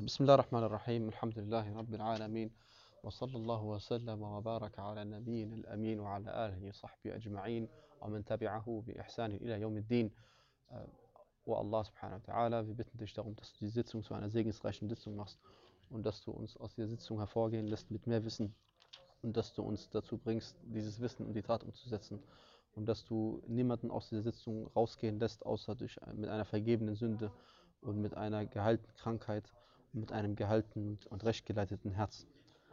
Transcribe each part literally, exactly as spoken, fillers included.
بسم الله الرحمن الرحيم الحمد لله رب العالمين وصلى الله وسلم وبارك على نبينا الأمين وعلى آله وصحبه أجمعين ومن تبعه بإحسان إلى يوم الدين. O Allah subhanahu wa ta'ala, wir bitten dich darum, dass du die Sitzung zu einer segensreichen Sitzung machst und dass du uns aus dieser Sitzung hervorgehen lässt mit mehr Wissen und dass du uns dazu bringst, dieses Wissen in die Tat umzusetzen und dass du niemanden aus dieser Sitzung rausgehen lässt, außer durch, mit einer vergebenen Sünde und mit einer geheilten Krankheit und mit einem gehaltenen und rechtgeleiteten Herz.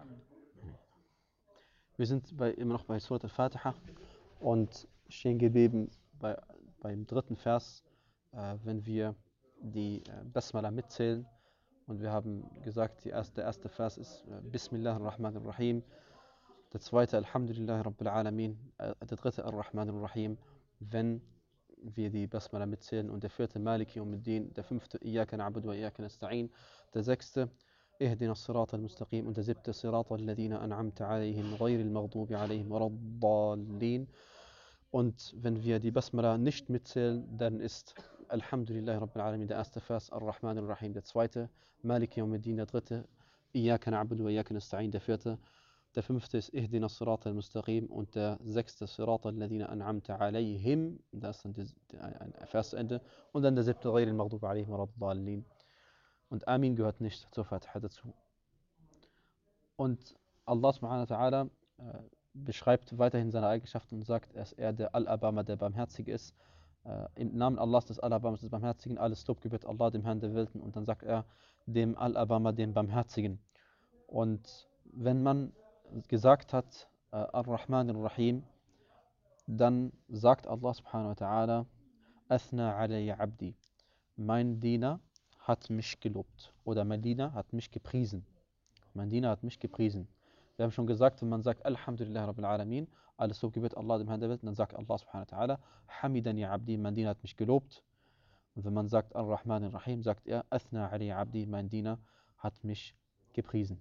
Wir sind bei, immer noch bei Surat al-Fatiha und stehen geblieben bei, beim dritten Vers, äh, wenn wir die äh, Basmala mitzählen. Und wir haben gesagt, die erste, der erste Vers ist äh, Bismillah ar-Rahman ar-Rahim, der zweite Alhamdulillah Rabbil Alamin, äh, der dritte ar-Rahman ar-Rahim, wenn wir die Basmala mitzählen, und der vierte Maliki Yawmiddin, der fünfte Iyaka na'budu wa Iyaka nasta'in, der sechste اهدنا الصراط المستقيم und der siebte صراط الذين أنعمت عليهم غير المغضوب عليهم ولا الضالين. Und wenn wir die Basmala nicht mitzählen, dann ist Alhamdulillah Rabbil Alamin der erste Vers, Ar-Rahman Ar-Rahim der zweite, Maliki Yawmiddin der dritte, Iyaka na'budu wa Iyaka nasta'in der vierte, der fünfte ist Ihdina Sirat al-Mustaqim und der sechste Sirat al-Ladina an'amta alayhim, das ist dann die, die, ein Versende, und dann der siebte Ghayr al-Maghdub alayhim wa ad-Dallin. Und Amin gehört nicht zur Fatiha dazu. Und Allah subhanahu wa ta'ala äh, beschreibt weiterhin seine Eigenschaften und sagt, dass er der Al-Abama, der Barmherzige ist. Äh, Im Namen Allahs, des Al-Abamas, des Barmherzigen, alles Lob gebührt Allah, dem Herrn der Welten. Und dann sagt er dem Al-Abama, dem Barmherzigen. Und wenn man gesagt hat, äh, Ar-Rahman Ar-Rahim, dann sagt Allah subhanahu wa ta'ala, Athna alayya abdi, mein Diener hat mich gelobt, oder mein Diener hat mich gepriesen. Mein Diener hat mich gepriesen. Wir haben schon gesagt, wenn man sagt Alhamdulillah Rabbil Alamin, alles Lob gebührt Allah, dem Herrn der Welt, dann sagt Allah subhanahu wa ta'ala, Hamidani abdi, mein Diener hat mich gelobt. Und wenn man sagt Ar-Rahman Ar-Rahim, sagt er, Athna alayya abdi, mein Diener hat mich gepriesen.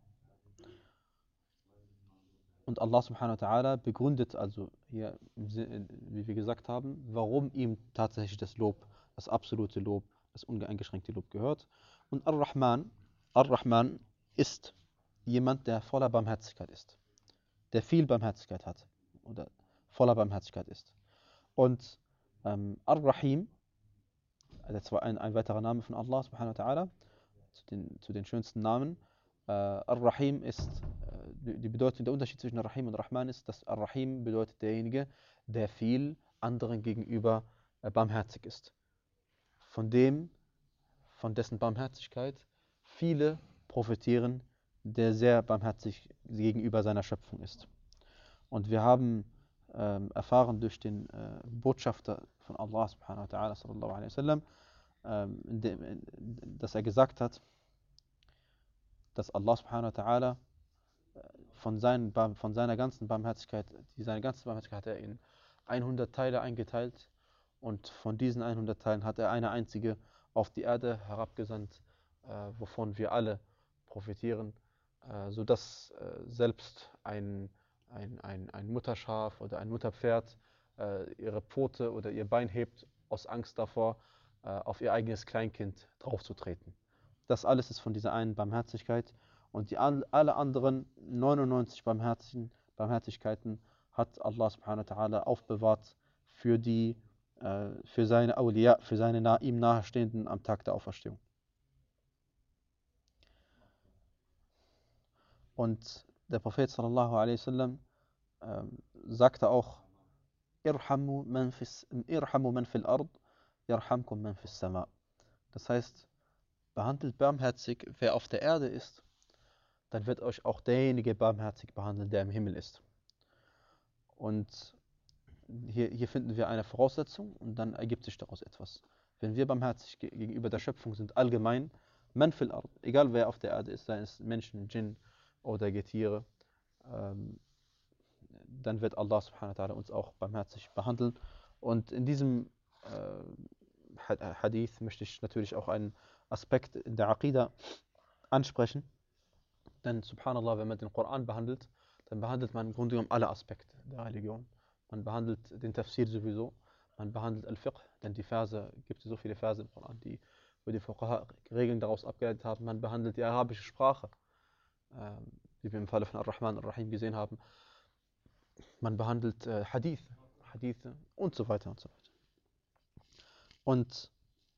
Und Allah subhanahu wa ta'ala begründet also hier, wie wir gesagt haben, warum ihm tatsächlich das Lob, das absolute Lob, das uneingeschränkte Lob gehört. Und Ar-Rahman, Ar-Rahman ist jemand, der voller Barmherzigkeit ist, der viel Barmherzigkeit hat oder voller Barmherzigkeit ist. Und ähm, Ar-Rahim, das war ein, ein weiterer Name von Allah subhanahu wa ta'ala, zu den, zu den schönsten Namen. Äh, Ar-Rahim ist, äh, die Bedeutung, der Unterschied zwischen Ar-Rahim und Rahman ist, dass Ar-Rahim bedeutet derjenige, der viel anderen gegenüber äh, barmherzig ist. Von dem, von dessen Barmherzigkeit viele profitieren, der sehr barmherzig gegenüber seiner Schöpfung ist. Und wir haben ähm, erfahren durch den äh, Botschafter von Allah subhanahu wa ta'ala, sallallahu alaihi wasallam, ähm, in dem, in, dass er gesagt hat, dass Allah subhanahu wa ta'ala von, seinen, von seiner ganzen Barmherzigkeit, die seine ganze Barmherzigkeit hat er in hundert Teile eingeteilt, und von diesen hundert Teilen hat er eine einzige auf die Erde herabgesandt, äh, wovon wir alle profitieren, äh, sodass äh, selbst ein, ein, ein, ein Mutterschaf oder ein Mutterpferd äh, ihre Pfote oder ihr Bein hebt aus Angst davor, äh, auf ihr eigenes Kleinkind draufzutreten. Das alles ist von dieser einen Barmherzigkeit, und die alle anderen neunundneunzig Barmherzigen, Barmherzigkeiten hat Allah subhanahu wa ta'ala aufbewahrt für die für seine Awliya, für seine nah, ihm nahestehenden am Tag der Auferstehung. Und der Prophet sallallahu alaihi wasallam ähm, sagte auch, Irhamu man fis, irhamu man fil ard, yarhamkum man fis sama. Das heißt, behandelt barmherzig, wer auf der Erde ist, dann wird euch auch derjenige barmherzig behandeln, der im Himmel ist. Und Hier, hier finden wir eine Voraussetzung, und dann ergibt sich daraus etwas. Wenn wir barmherzig gegenüber der Schöpfung sind, allgemein, man fil ard, egal wer auf der Erde ist, sei es Menschen, Djinn oder Getiere, ähm, dann wird Allah subhanahu wa ta'ala uns auch barmherzig behandeln. Und in diesem äh, Hadith möchte ich natürlich auch einen Aspekt in der Aqidah ansprechen. Denn subhanallah, wenn man den Koran behandelt, dann behandelt man im Grunde genommen alle Aspekte der Religion. Man behandelt den Tafsir sowieso, man behandelt Al-Fiqh, denn die Verse, gibt es so viele Verse im Koran, die wo die Fuqaha Regeln daraus abgeleitet haben, man behandelt die arabische Sprache, ähm, wie wir im Falle von Ar-Rahman Ar-Rahim gesehen haben, man behandelt äh, Hadith, Hadithe und so weiter und so weiter. Und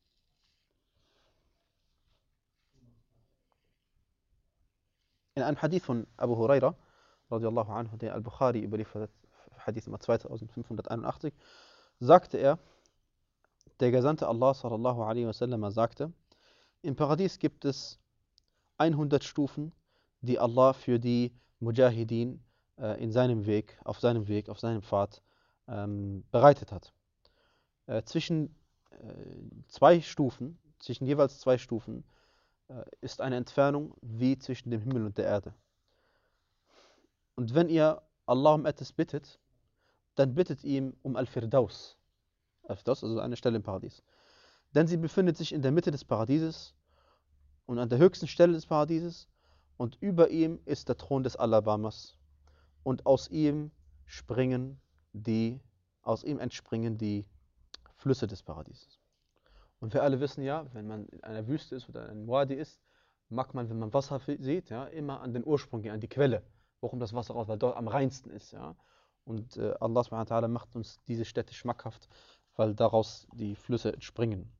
in einem Hadith von Abu Huraira, radiallahu anhu, der Al-Bukhari überliefert, Hadith Nummer zweitausendfünfhunderteinundachtzig, sagte er, der Gesandte Allah sallallahu alaihi wasallam sagte, im Paradies gibt es hundert Stufen, die Allah für die Mujahideen äh, in seinem Weg, auf seinem Weg, auf seinem Pfad ähm, bereitet hat. Äh, zwischen äh, zwei Stufen, zwischen jeweils zwei Stufen, äh, ist eine Entfernung wie zwischen dem Himmel und der Erde. Und wenn ihr Allah um etwas bittet, dann bittet ihm um Al-Firdaus. Al-Firdaus, also eine Stelle im Paradies. Denn sie befindet sich in der Mitte des Paradieses und an der höchsten Stelle des Paradieses, und über ihm ist der Thron des Alabamas, und aus ihm springen die, aus ihm entspringen die Flüsse des Paradieses. Und wir alle wissen ja, wenn man in einer Wüste ist oder in einem Wadi ist, mag man, wenn man Wasser sieht, ja, immer an den Ursprung gehen, an die Quelle, wo kommt das Wasser raus, weil dort am reinsten ist. Ja. Und äh, Allah subhanahu wa ta'ala macht uns diese Städte schmackhaft, weil daraus die Flüsse entspringen.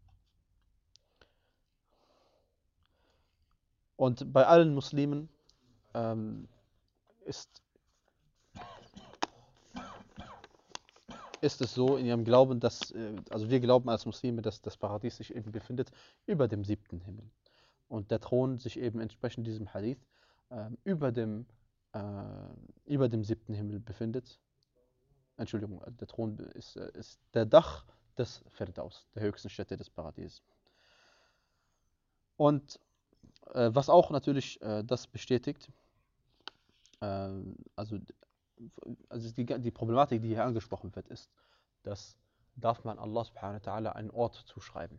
Und bei allen Muslimen ähm, ist, ist es so in ihrem Glauben, dass, äh, also wir glauben als Muslime, dass das Paradies sich eben befindet über dem siebten Himmel. Und der Thron sich eben entsprechend diesem Hadith äh, über, dem, äh, über dem siebten Himmel befindet. Entschuldigung, der Thron ist, ist der Dach des Firdaus, der höchsten Stätte des Paradieses. Und äh, was auch natürlich äh, das bestätigt, äh, also, also die, die Problematik, die hier angesprochen wird, ist, dass darf man Allah subhanahu wa ta'ala einen Ort zuschreiben.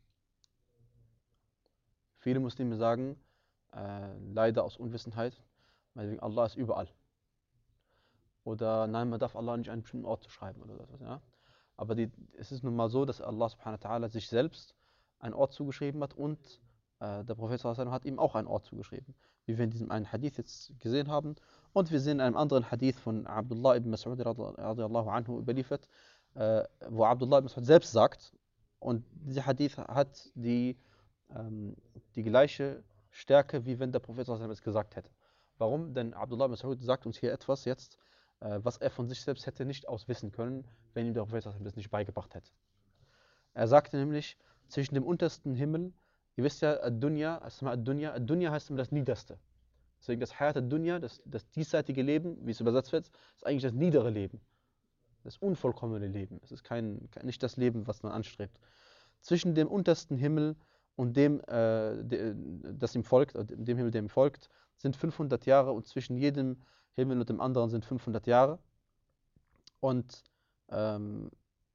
Viele Muslime sagen, äh, leider aus Unwissenheit, weil Allah ist überall. Oder nein, man darf Allah nicht einen bestimmten Ort zuschreiben oder so. Ja? Aber die, es ist nun mal so, dass Allah subhanahu wa ta'ala sich selbst einen Ort zugeschrieben hat und äh, der Prophet sallallahu alaihi wasallam hat ihm auch einen Ort zugeschrieben, wie wir in diesem einen Hadith jetzt gesehen haben. Und wir sehen in einem anderen Hadith von Abdullah ibn Mas'ud radiallahu anhu überliefert, äh, wo Abdullah ibn Mas'ud selbst sagt, und dieser Hadith hat die, ähm, die gleiche Stärke, wie wenn der Prophet sallallahu alaihi wasallam es gesagt hätte. Warum? Denn Abdullah ibn Mas'ud sagt uns hier etwas jetzt, äh, was er von sich selbst hätte nicht auswissen können, wenn ihm der Prophet sallallahu alaihi wasallam das nicht beigebracht hätte. Er sagte nämlich, zwischen dem untersten Himmel, ihr wisst ja, Ad-Dunya, Ad-Dunya, Ad-Dunya heißt immer das Niederste. Deswegen das Hayat Ad-Dunya, das, das diesseitige Leben, wie es übersetzt wird, ist eigentlich das niedere Leben. Das unvollkommene Leben. Es ist kein, nicht das Leben, was man anstrebt. Zwischen dem untersten Himmel und dem, äh, de, das ihm folgt, dem Himmel, dem ihm folgt, sind fünfhundert Jahre, und zwischen jedem Himmel und dem anderen sind fünfhundert Jahre. Und ähm,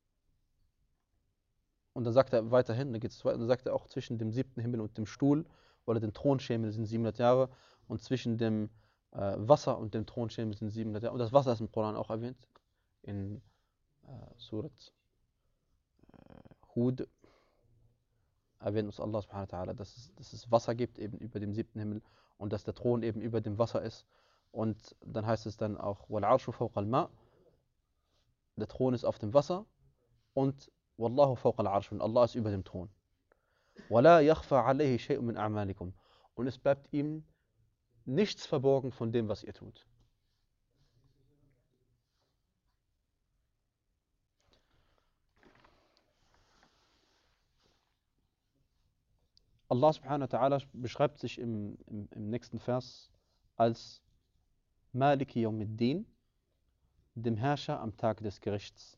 Und dann sagt er weiterhin, dann geht es weiter, dann sagt er auch, zwischen dem siebten Himmel und dem Stuhl oder dem Thronschemel sind siebenhundert Jahre, und zwischen dem äh, Wasser und dem Thronschemel sind siebenhundert Jahre. Und das Wasser ist im Koran auch erwähnt, in äh, Surat äh, Hud erwähnt uns Allah subhanahu wa ta'ala, dass es, dass es Wasser gibt eben über dem siebten Himmel und dass der Thron eben über dem Wasser ist. Und dann heißt es dann auch, wal arshu fawqa al-ma', der Thron ist auf dem Wasser, und Wallahu fawqa al-arsh, und Allah ist über dem Thron. Wala yakhfa alayhi shay'un min a'malikum, und es bleibt ihm nichts verborgen von dem, was ihr tut. Allah subhanahu wa ta'ala beschreibt sich im, im, im nächsten Vers als Maliki Yawmiddin, dem Herrscher am Tag des Gerichts.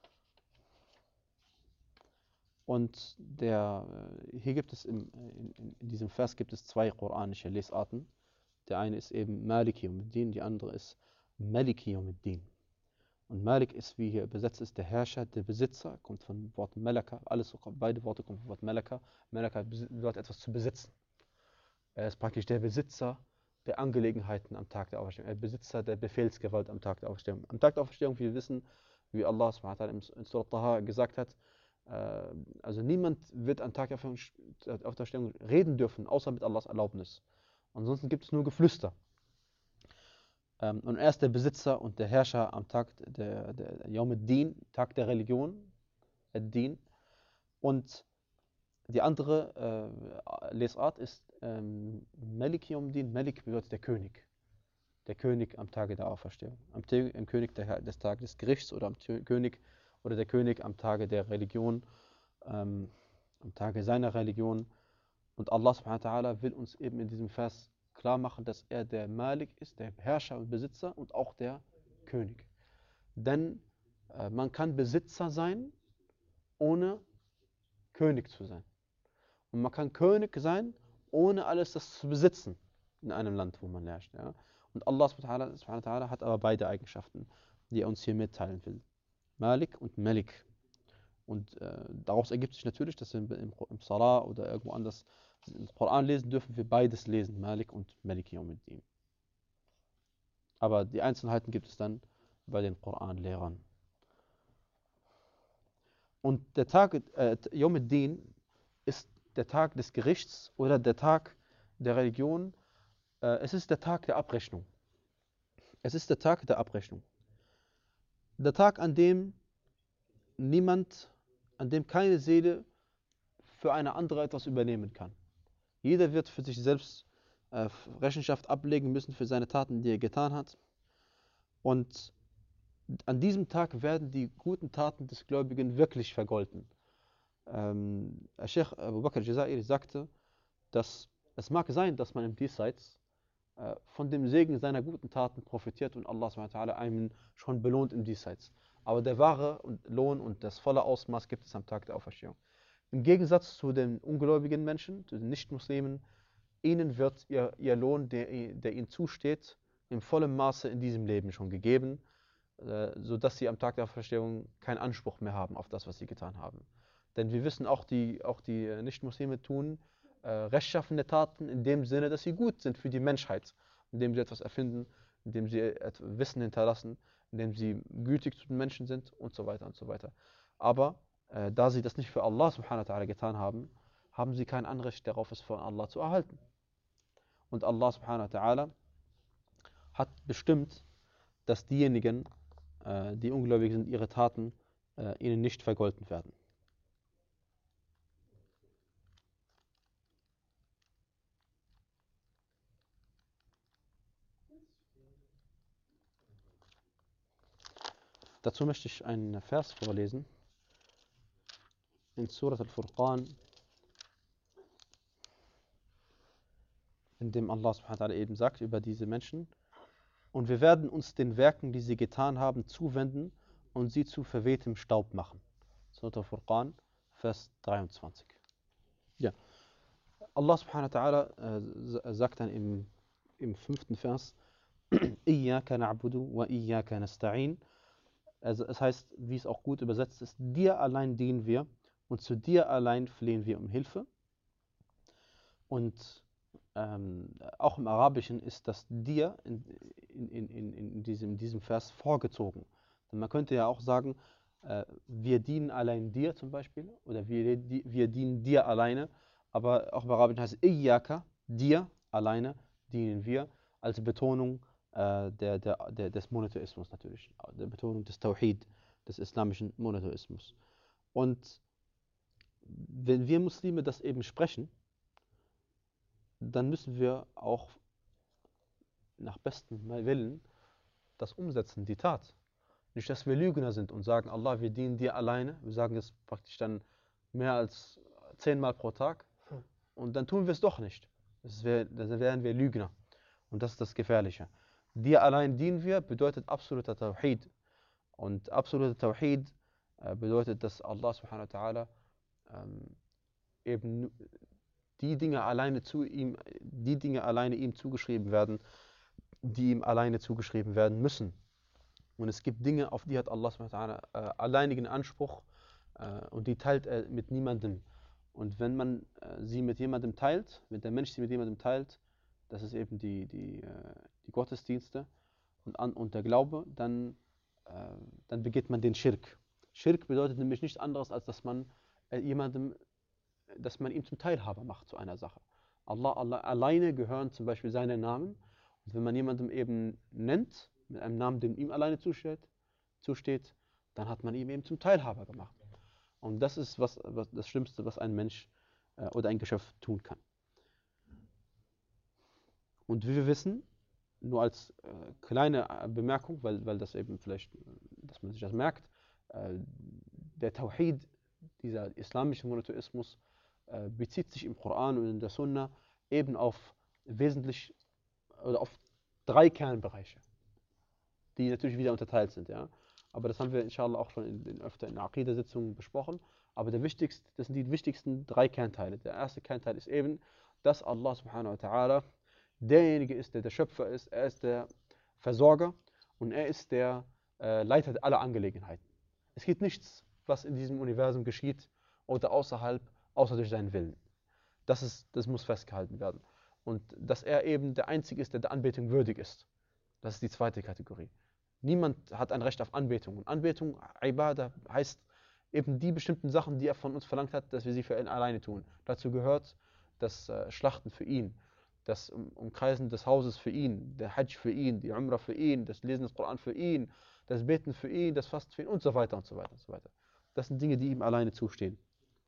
Und der, hier gibt es im, in, in diesem Vers gibt es zwei koranische Lesarten. Der eine ist eben Maliki Yawmiddin, die andere ist Maliki Yawmiddin. Und Malik ist, wie hier übersetzt ist, der Herrscher, der Besitzer, kommt vom Wort Malaka, alles, beide Worte kommen vom Wort Malaka. Malaka bedeutet etwas zu besitzen. Er ist praktisch der Besitzer der Angelegenheiten am Tag der Auferstehung, der Besitzer der Befehlsgewalt am Tag der Auferstehung. Am Tag der Auferstehung, wie wir wissen, wie Allah subhanahu wa ta'ala in Surat Taha gesagt hat, äh, also niemand wird am Tag der Auferstehung reden dürfen, außer mit Allahs Erlaubnis. Ansonsten gibt es nur Geflüster. Ähm, und er ist der Besitzer und der Herrscher am Tag der, der Yawm ad-Din, Tag der Religion, ad-Din. Und die andere äh, Lesart ist ähm, Malik Yawm ad-Din. Malik bedeutet der König. Der König am Tage der Auferstehung. Am, am König der, des Tages des Gerichts oder am König oder der König am Tage der Religion, ähm, am Tage seiner Religion. Und Allah subhanahu wa ta'ala will uns eben in diesem Vers klar machen, dass er der Malik ist, der Herrscher und Besitzer und auch der König. Denn äh, man kann Besitzer sein, ohne König zu sein. Und man kann König sein, ohne alles das zu besitzen in einem Land, wo man herrscht. Ja? Und Allah subhanahu wa ta'ala hat aber beide Eigenschaften, die er uns hier mitteilen will. Malik und Malik. Und äh, daraus ergibt sich natürlich, dass wir im, im Salah oder irgendwo anders im Koran lesen, dürfen wir beides lesen, Malik und Malik Yawm ad-Din. Aber die Einzelheiten gibt es dann bei den Koranlehrern. Und der Tag äh, Yawm ad-Din ist der Tag des Gerichts oder der Tag der Religion. Äh, es ist der Tag der Abrechnung. Es ist der Tag der Abrechnung. Der Tag, an dem niemand, an dem keine Seele für eine andere etwas übernehmen kann. Jeder wird für sich selbst äh, Rechenschaft ablegen müssen für seine Taten, die er getan hat. Und an diesem Tag werden die guten Taten des Gläubigen wirklich vergolten. Ähm, Sheikh Abu Bakr al-Jazairi sagte, dass es mag sein, dass man im Diesseits äh, von dem Segen seiner guten Taten profitiert und Allah subhanahu wa ta'ala einen schon belohnt im Diesseits. Aber der wahre Lohn und das volle Ausmaß gibt es am Tag der Auferstehung. Im Gegensatz zu den ungläubigen Menschen, zu den Nichtmuslimen, ihnen wird ihr, ihr Lohn, der, der ihnen zusteht, im vollen Maße in diesem Leben schon gegeben, äh, sodass sie am Tag der Auferstehung keinen Anspruch mehr haben auf das, was sie getan haben. Denn wir wissen, auch die, auch die Nichtmuslime tun äh, rechtschaffene Taten in dem Sinne, dass sie gut sind für die Menschheit, indem sie etwas erfinden, indem sie Wissen hinterlassen, indem sie gütig zu den Menschen sind und so weiter und so weiter. Aber äh, da sie das nicht für Allah subhanahu wa ta'ala getan haben, haben sie kein Anrecht darauf, es von Allah zu erhalten. Und Allah subhanahu wa ta'ala hat bestimmt, dass diejenigen, äh, die ungläubig sind, ihre Taten äh, ihnen nicht vergolten werden. Dazu möchte ich einen Vers vorlesen in Surat al-Furqan, in dem Allah subhanahu wa ta'ala eben sagt über diese Menschen: Und wir werden uns den Werken, die sie getan haben, zuwenden und sie zu verwehtem Staub machen. Surat al-Furqan, Vers dreiundzwanzig. Ja, Allah subhanahu wa ta'ala äh, sagt dann im, im fünften Vers: Iyyaka na'budu wa iyyaka nasta'in. Also es heißt, wie es auch gut übersetzt ist, dir allein dienen wir und zu dir allein flehen wir um Hilfe. Und ähm, auch im Arabischen ist das dir in, in, in, in, diesem, in diesem Vers vorgezogen. Und man könnte ja auch sagen, äh, wir dienen allein dir zum Beispiel, oder wir, die, wir dienen dir alleine, aber auch im Arabischen heißt es Iyyaka, dir alleine dienen wir, als Betonung äh, der, der, der, des Monotheismus natürlich, der Betonung des Tawhid, des islamischen Monotheismus. Und wenn wir Muslime das eben sprechen, dann müssen wir auch nach bestem Willen das umsetzen, die Tat. Nicht, dass wir Lügner sind und sagen, Allah, wir dienen dir alleine. Wir sagen es praktisch dann mehr als zehnmal pro Tag und dann tun wir es doch nicht. Das wär, dann wären wir Lügner. Und das ist das Gefährliche. Dir allein dienen wir bedeutet absoluter Tawhid. Und absoluter Tawhid äh, bedeutet, dass Allah subhanahu wa ta'ala ähm, eben die Dinge alleine zu ihm, die Dinge alleine ihm zugeschrieben werden, die ihm alleine zugeschrieben werden müssen. Und es gibt Dinge, auf die hat Allah subhanahu wa ta'ala äh, alleinigen Anspruch äh, und die teilt er mit niemandem. Und wenn man äh, sie mit jemandem teilt, wenn der Mensch sie mit jemandem teilt, das ist eben die, die, äh, die Gottesdienste und, an, und der Glaube, dann, äh, dann begeht man den Schirk. Schirk bedeutet nämlich nichts anderes, als dass man äh, jemandem, dass man ihm zum Teilhaber macht zu einer Sache. Allah, Allah alleine gehören zum Beispiel seine Namen. Und wenn man jemandem eben nennt, mit einem Namen, dem ihm alleine zusteht, zusteht, dann hat man ihn eben zum Teilhaber gemacht. Und das ist was, was das Schlimmste, was ein Mensch äh, oder ein Geschöpf tun kann. Und wie wir wissen, nur als äh, kleine äh, Bemerkung, weil, weil das eben vielleicht, äh, dass man sich das merkt, äh, der Tawhid, dieser islamische Monotheismus, äh, bezieht sich im Koran und in der Sunna eben auf wesentlich oder auf drei Kernbereiche, die natürlich wieder unterteilt sind. Ja? Aber das haben wir inshallah auch schon in, in öfter in Aqidah-Sitzungen besprochen. Aber der wichtigste, das sind die wichtigsten drei Kernteile. Der erste Kernteil ist eben, dass Allah subhanahu wa ta'ala derjenige ist, der der Schöpfer ist, er ist der Versorger und er ist der äh, Leiter aller Angelegenheiten. Es gibt nichts, was in diesem Universum geschieht oder außerhalb, außer durch seinen Willen. Das, ist, das muss festgehalten werden. Und dass er eben der Einzige ist, der der Anbetung würdig ist. Das ist die zweite Kategorie. Niemand hat ein Recht auf Anbetung. Und Anbetung, Ibadah, heißt eben die bestimmten Sachen, die er von uns verlangt hat, dass wir sie für ihn alleine tun. Dazu gehört das äh, Schlachten für ihn, das Umkreisen des Hauses für ihn, der Hajj für ihn, die Umrah für ihn, das Lesen des Koran für ihn, das Beten für ihn, das Fasten für ihn und so weiter und so weiter und so weiter. Das sind Dinge, die ihm alleine zustehen.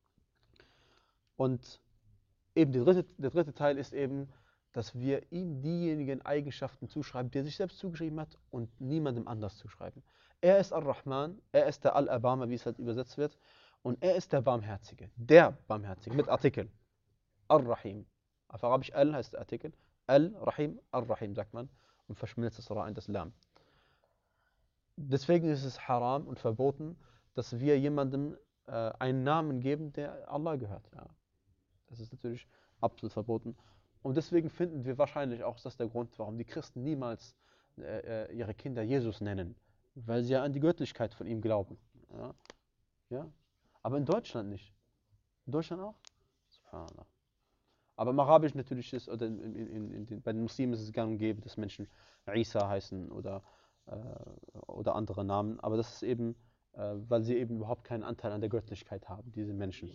Und eben der dritte, der dritte Teil ist eben, dass wir ihm diejenigen Eigenschaften zuschreiben, die er sich selbst zugeschrieben hat und niemandem anders zuschreiben. Er ist Ar-Rahman, er ist der Al-Abama, wie es halt übersetzt wird, und er ist der Barmherzige, der Barmherzige, mit Artikel. Ar-Rahim. Auf Arabisch Al heißt der Artikel. Al-Rahim, Ar-Rahim sagt man und verschmilzt das Ra in das Lam. Deswegen ist es haram und verboten, dass wir jemandem äh, einen Namen geben, der Allah gehört. Ja. Das ist natürlich absolut verboten. Und deswegen finden wir wahrscheinlich auch, das ist der Grund, warum die Christen niemals äh, ihre Kinder Jesus nennen. Weil sie ja an die Göttlichkeit von ihm glauben. Ja. Ja. Aber in Deutschland nicht. In Deutschland auch? Subhanallah. Aber im Arabisch natürlich ist, oder in, in, in, in den, bei den Muslimen ist es gang und gäbe, dass Menschen Isa heißen oder, äh, oder andere Namen. Aber das ist eben, äh, weil sie eben überhaupt keinen Anteil an der Göttlichkeit haben, diese Menschen.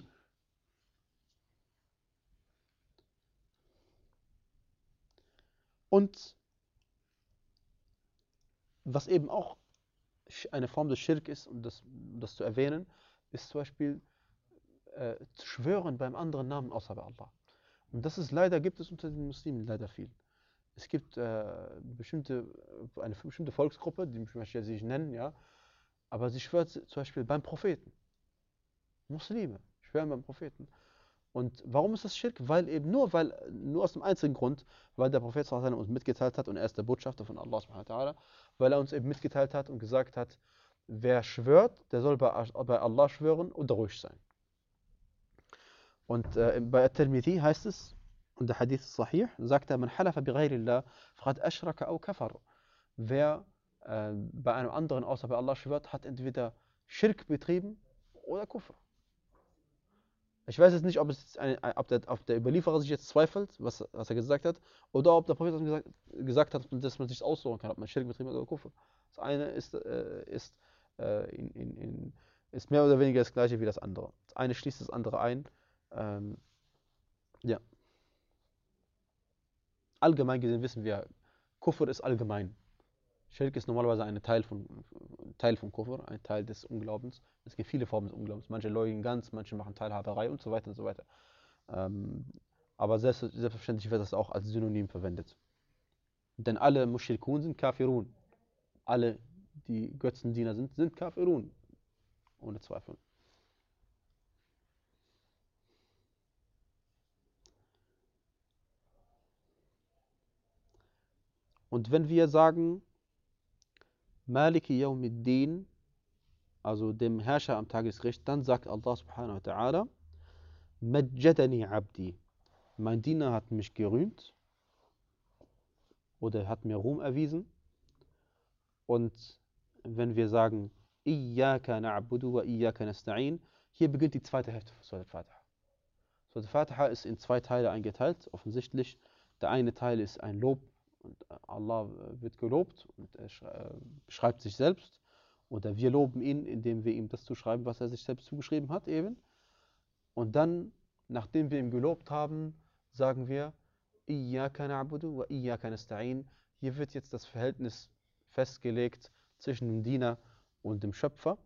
Und was eben auch eine Form des Schirk ist, um das, um das zu erwähnen, ist zum Beispiel äh, zu schwören beim anderen Namen außer bei Allah. Und das ist leider, gibt es unter den Muslimen leider viel. Es gibt äh, bestimmte, eine bestimmte Volksgruppe, die möchte ich nicht nennen, ja, aber sie schwört zum Beispiel beim Propheten. Muslime schwören beim Propheten. Und warum ist das Schirk? Weil eben nur, weil, nur aus dem einzigen Grund, weil der Prophet uns mitgeteilt hat und er ist der Botschafter von Allah subhanahu wa ta'ala, weil er uns eben mitgeteilt hat und gesagt hat, wer schwört, der soll bei, bei Allah schwören und ruhig sein. Und äh, bei At-Tirmidhi heißt es, und der Hadith ist sahih, sagt er, man halafa bi ghayrillah, faqad ashraka aw kafar. Wer äh, bei einem anderen außer bei Allah schwört, hat entweder Schirk betrieben oder Kufr. Ich weiß jetzt nicht, ob, es eine, ob, der, ob der Überlieferer sich jetzt zweifelt, was, was er gesagt hat, oder ob der Prophet gesagt, gesagt hat, dass man sich aussuchen kann, ob man Schirk betrieben hat oder Kufr. Das eine ist, äh, ist, äh, in, in, in, ist mehr oder weniger das gleiche wie das andere. Das eine schließt das andere ein. Ähm, ja. Allgemein gesehen wissen wir, Kufr ist allgemein. Schirk ist normalerweise ein Teil von, Teil von Kufr, ein Teil des Unglaubens. Es gibt viele Formen des Unglaubens. Manche leugnen ganz, manche machen Teilhaberei und so weiter und so weiter. Ähm, aber selbst, selbstverständlich wird das auch als Synonym verwendet. Denn alle Mushrikun sind Kafirun. Alle, die Götzendiener sind, sind Kafirun. Ohne Zweifel. Und wenn wir sagen, Maliki Yawmiddin, also dem Herrscher am Tagesgericht, dann sagt Allah subhanahu wa ta'ala, Majjadani Abdi. Mein Diener hat mich gerühmt oder hat mir Ruhm erwiesen. Und wenn wir sagen, Iyyaka na'budu wa iyyaka nasta'in, hier beginnt die zweite Hälfte von Surat al-Fatiha. Surat al-Fatiha ist in zwei Teile eingeteilt, offensichtlich. Der eine Teil ist ein Lob und Allah wird gelobt und er beschreibt sich selbst. Oder wir loben ihn, indem wir ihm das zuschreiben, was er sich selbst zugeschrieben hat eben. Und dann, nachdem wir ihn gelobt haben, sagen wir, Iyyaka na'budu wa iyyaka nasta'in. Hier wird jetzt das Verhältnis festgelegt zwischen dem Diener und dem Schöpfer.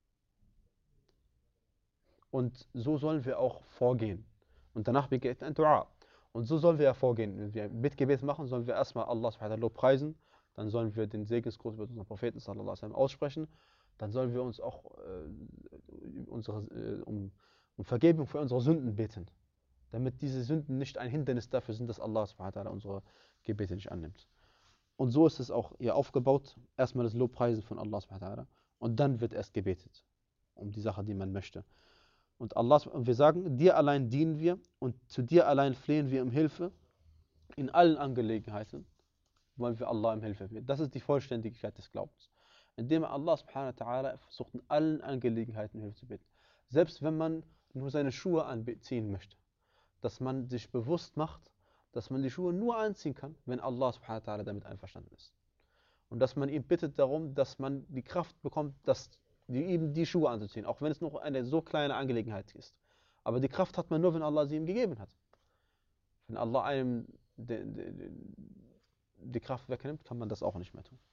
Und so sollen wir auch vorgehen. Und danach beginnt ein Dua. Und so sollen wir ja vorgehen. Wenn wir Bittgebet machen, sollen wir erstmal Allah subhanahu wa ta'ala Lob preisen. Dann sollen wir den Segensgruß über unseren Propheten sallallahu alaihi wasallam aussprechen. Dann sollen wir uns auch äh, unsere, äh, um, um Vergebung für unsere Sünden beten. Damit diese Sünden nicht ein Hindernis dafür sind, dass Allah subhanahu wa ta'ala unsere Gebete nicht annimmt. Und so ist es auch hier aufgebaut. Erstmal das Lobpreisen von Allah subhanahu wa ta'ala. Und dann wird erst gebetet. Um die Sache, die man möchte. Und Allah, und wir sagen, dir allein dienen wir und zu dir allein flehen wir um Hilfe. In allen Angelegenheiten wollen wir Allah um Hilfe bitten. Das ist die Vollständigkeit des Glaubens. Indem Allah subhanahu wa ta'ala versucht, in allen Angelegenheiten Hilfe zu bitten. Selbst wenn man nur seine Schuhe anziehen möchte. Dass man sich bewusst macht, dass man die Schuhe nur anziehen kann, wenn Allah subhanahu wa ta'ala damit einverstanden ist. Und dass man ihn bittet darum, dass man die Kraft bekommt, dass die, eben die Schuhe anzuziehen, auch wenn es noch eine so kleine Angelegenheit ist. Aber die Kraft hat man nur, wenn Allah sie ihm gegeben hat. Wenn Allah einem die, die, die Kraft wegnimmt, kann man das auch nicht mehr tun.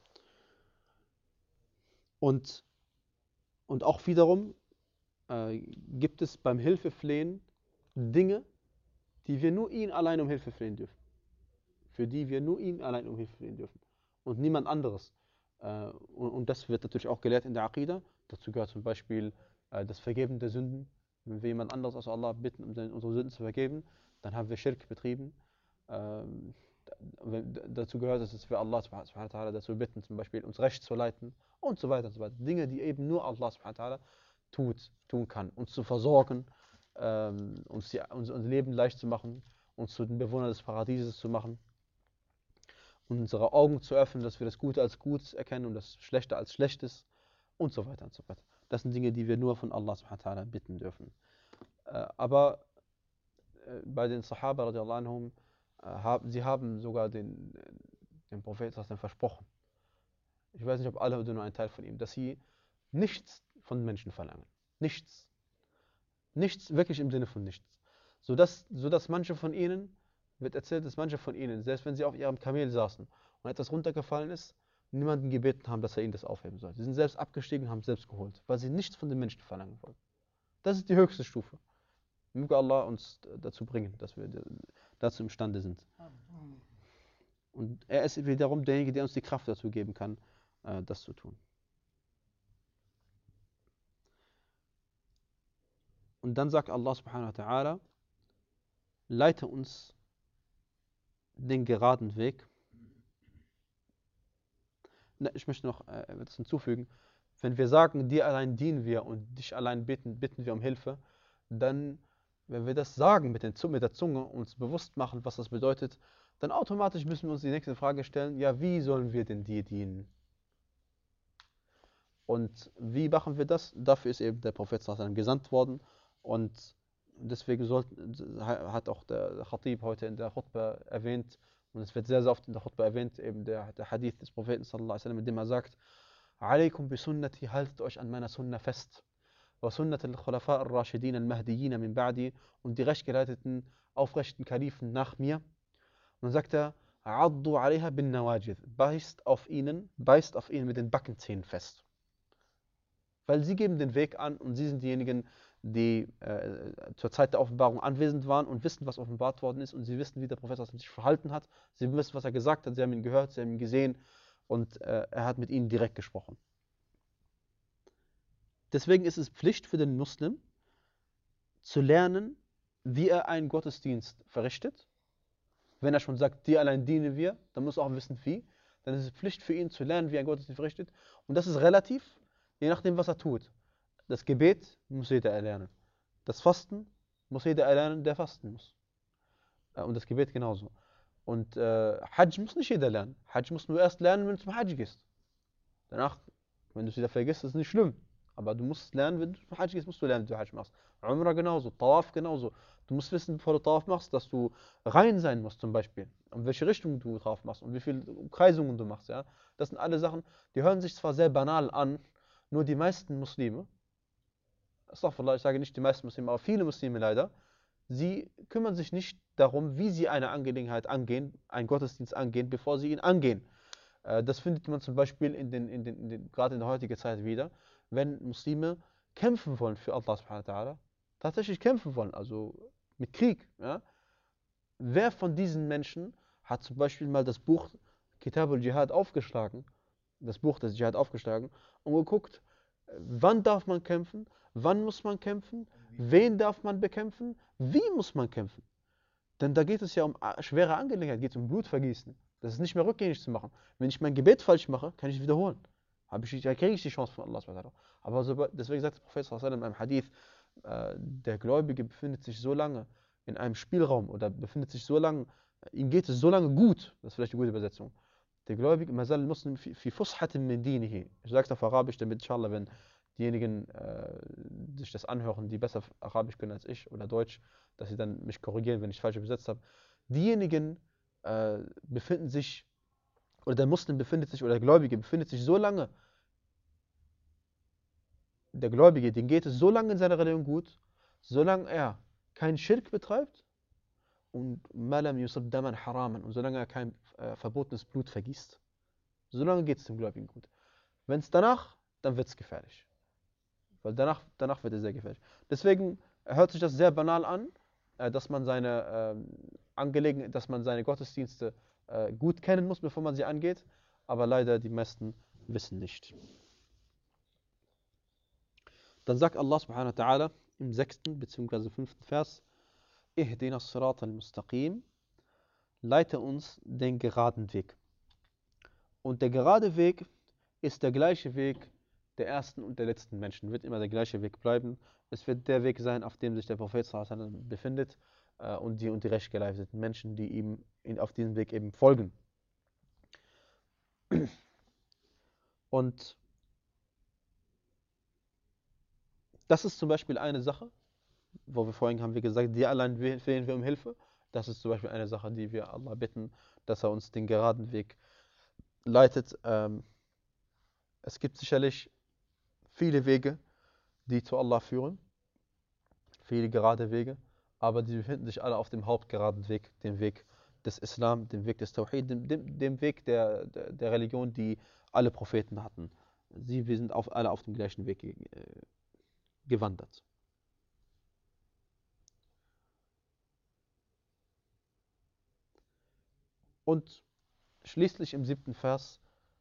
Und, und auch wiederum äh, gibt es beim Hilfeflehen Dinge, die wir nur ihn allein um Hilfe flehen dürfen. Für die wir nur ihn allein um Hilfe flehen dürfen. Und niemand anderes. Und das wird natürlich auch gelehrt in der Aqidah. Dazu gehört zum Beispiel das Vergeben der Sünden. Wenn wir jemand anderes als Allah bitten, um unsere Sünden zu vergeben, dann haben wir Schirk betrieben. Dazu gehört es, dass wir Allah subhanahu wa ta'ala dazu bitten, zum Beispiel uns recht zu leiten und so weiter und so weiter. Dinge, die eben nur Allah subhanahu wa ta'ala tut, tun kann. Uns zu versorgen, uns, die, uns unser Leben leicht zu machen, uns zu den Bewohnern des Paradieses zu machen. Unsere Augen zu öffnen, dass wir das Gute als Gutes erkennen und das Schlechte als Schlechtes und so weiter und so weiter. Das sind Dinge, die wir nur von Allah subhanahu wa ta'ala bitten dürfen. Aber bei den Sahaba radiallahu anhum, sie haben sogar den, den Propheten versprochen. Ich weiß nicht, ob alle oder nur ein Teil von ihm, dass sie nichts von Menschen verlangen. Nichts. Nichts, wirklich im Sinne von nichts. Sodass, sodass manche von ihnen, wird erzählt, dass manche von ihnen, selbst wenn sie auf ihrem Kamel saßen und etwas runtergefallen ist, niemanden gebeten haben, dass er ihnen das aufheben soll. Sie sind selbst abgestiegen und haben es selbst geholt, weil sie nichts von den Menschen verlangen wollten. Das ist die höchste Stufe. Möge Allah uns dazu bringen, dass wir dazu imstande sind. Und er ist wiederum derjenige, der uns die Kraft dazu geben kann, das zu tun. Und dann sagt Allah subhanahu wa ta'ala, leite uns den geraden Weg. Ich möchte noch äh, etwas hinzufügen. Wenn wir sagen, dir allein dienen wir und dich allein bitten, bitten wir um Hilfe, dann, wenn wir das sagen mit, den, mit der Zunge und uns bewusst machen, was das bedeutet, dann automatisch müssen wir uns die nächste Frage stellen, ja, wie sollen wir denn dir dienen? Und wie machen wir das? Dafür ist eben der Prophet gesandt worden und deswegen sollten, hat auch der Khatib heute in der Khutbah erwähnt, und es wird sehr, sehr oft in der Khutbah erwähnt, eben der, der Hadith des Propheten sallallahu alaihi wasallam, in dem er sagt, Alaykum bi sunnati, haltet euch an meiner Sunna fest. Wa sunnat al-Khulafa al-Rashidin al-Mahdiyyin min ba'di, und die rechtgeleiteten, aufrechten Kalifen nach mir. Und dann sagt er, Addu alayha bin nawajid, beißt auf ihnen, beißt auf ihnen mit den Backenzähnen fest. Weil sie geben den Weg an und sie sind diejenigen, die äh, zur Zeit der Offenbarung anwesend waren und wissen, was offenbart worden ist, und sie wissen, wie der Prophet sich verhalten hat. Sie wissen, was er gesagt hat, sie haben ihn gehört, sie haben ihn gesehen, und äh, er hat mit ihnen direkt gesprochen. Deswegen ist es Pflicht für den Muslim, zu lernen, wie er einen Gottesdienst verrichtet. Wenn er schon sagt, dir allein dienen wir, dann muss er auch wissen, wie. Dann ist es Pflicht für ihn zu lernen, wie er einen Gottesdienst verrichtet. Und das ist relativ, je nachdem, was er tut. Das Gebet muss jeder erlernen. Das Fasten muss jeder erlernen, der fasten muss. Und das Gebet genauso. Und äh, Hajj muss nicht jeder lernen. Hajj muss nur erst lernen, wenn du zum Hajj gehst. Danach, wenn du es wieder vergisst, ist es nicht schlimm. Aber du musst lernen, wenn du Hajj gehst, musst du lernen, wie du Hajj machst. Umrah genauso, Tawaf genauso. Du musst wissen, bevor du Tawaf machst, dass du rein sein musst zum Beispiel. Und welche Richtung du drauf machst und wie viele Kreisungen du machst. Ja? Das sind alle Sachen, die hören sich zwar sehr banal an, nur die meisten Muslime, Astaghfirullah, ich sage nicht die meisten Muslime, aber viele Muslime leider, sie kümmern sich nicht darum, wie sie eine Angelegenheit angehen, einen Gottesdienst angehen, bevor sie ihn angehen. Äh, Das findet man zum Beispiel in den, in den, in den, gerade in der heutigen Zeit wieder, wenn Muslime kämpfen wollen für Allah subhanahu wa ta'ala, tatsächlich kämpfen wollen, also mit Krieg. Ja? Wer von diesen Menschen hat zum Beispiel mal das Buch Kitab al-Jihad aufgeschlagen, das Buch des Dschihad aufgeschlagen und geguckt, wann darf man kämpfen, wann muss man kämpfen, wen darf man bekämpfen, wie muss man kämpfen. Denn da geht es ja um schwere Angelegenheiten, geht es um Blutvergießen. Das ist nicht mehr rückgängig zu machen. Wenn ich mein Gebet falsch mache, kann ich es wiederholen. Habe ich, da kriege ich die Chance von Allah. Aber so, deswegen sagt der Prophet sallallahu alaihi wasallam in einem Hadith, äh, der Gläubige befindet sich so lange in einem Spielraum oder befindet sich so lange, ihm geht es so lange gut, das ist vielleicht eine gute Übersetzung. Der Gläubige, mazal muslim fi fushatin min dinihi. Ich sage es auf Arabisch, damit inshallah, wenn diejenigen äh, sich das anhören, die besser Arabisch können als ich oder Deutsch, dass sie dann mich korrigieren, wenn ich falsch übersetzt habe. Diejenigen äh, befinden sich, oder der Muslim befindet sich, oder der Gläubige befindet sich so lange, der Gläubige, dem geht es so lange in seiner Religion gut, solange er keinen Schirk betreibt und malam yusab daman haraman, und solange er kein äh, verbotenes Blut vergießt, solange geht es dem Gläubigen gut. Wenn es danach, dann wird es gefährlich. Weil danach, danach wird es sehr gefährlich. Deswegen hört sich das sehr banal an, äh, dass man seine äh, Angelegenheiten, dass man seine Gottesdienste äh, gut kennen muss, bevor man sie angeht. Aber leider die meisten wissen nicht. Dann sagt Allah subhanahu wa ta'ala im sechsten bzw. fünften Vers, Ihdina as-sirat al-mustaqim, leite uns den geraden Weg. Und der gerade Weg ist der gleiche Weg der ersten und der letzten Menschen, wird immer der gleiche Weg bleiben. Es wird der Weg sein, auf dem sich der Prophet sallallahu alaihi wasallam befindet äh, und die und die rechtgeleiteten Menschen, die ihm in, auf diesem Weg eben folgen. Und das ist zum Beispiel eine Sache, wo wir vorhin haben wir gesagt, die allein flehen wir um Hilfe. Das ist zum Beispiel eine Sache, die wir Allah bitten, dass er uns den geraden Weg leitet. Ähm, es gibt sicherlich viele Wege, die zu Allah führen, viele gerade Wege, aber die befinden sich alle auf dem hauptgeraden Weg, dem Weg des Islam, dem Weg des Tawhid, dem, dem, dem Weg der, der, der Religion, die alle Propheten hatten. Sie, wir sind auf, alle auf dem gleichen Weg äh, gewandert. Und schließlich im siebten Vers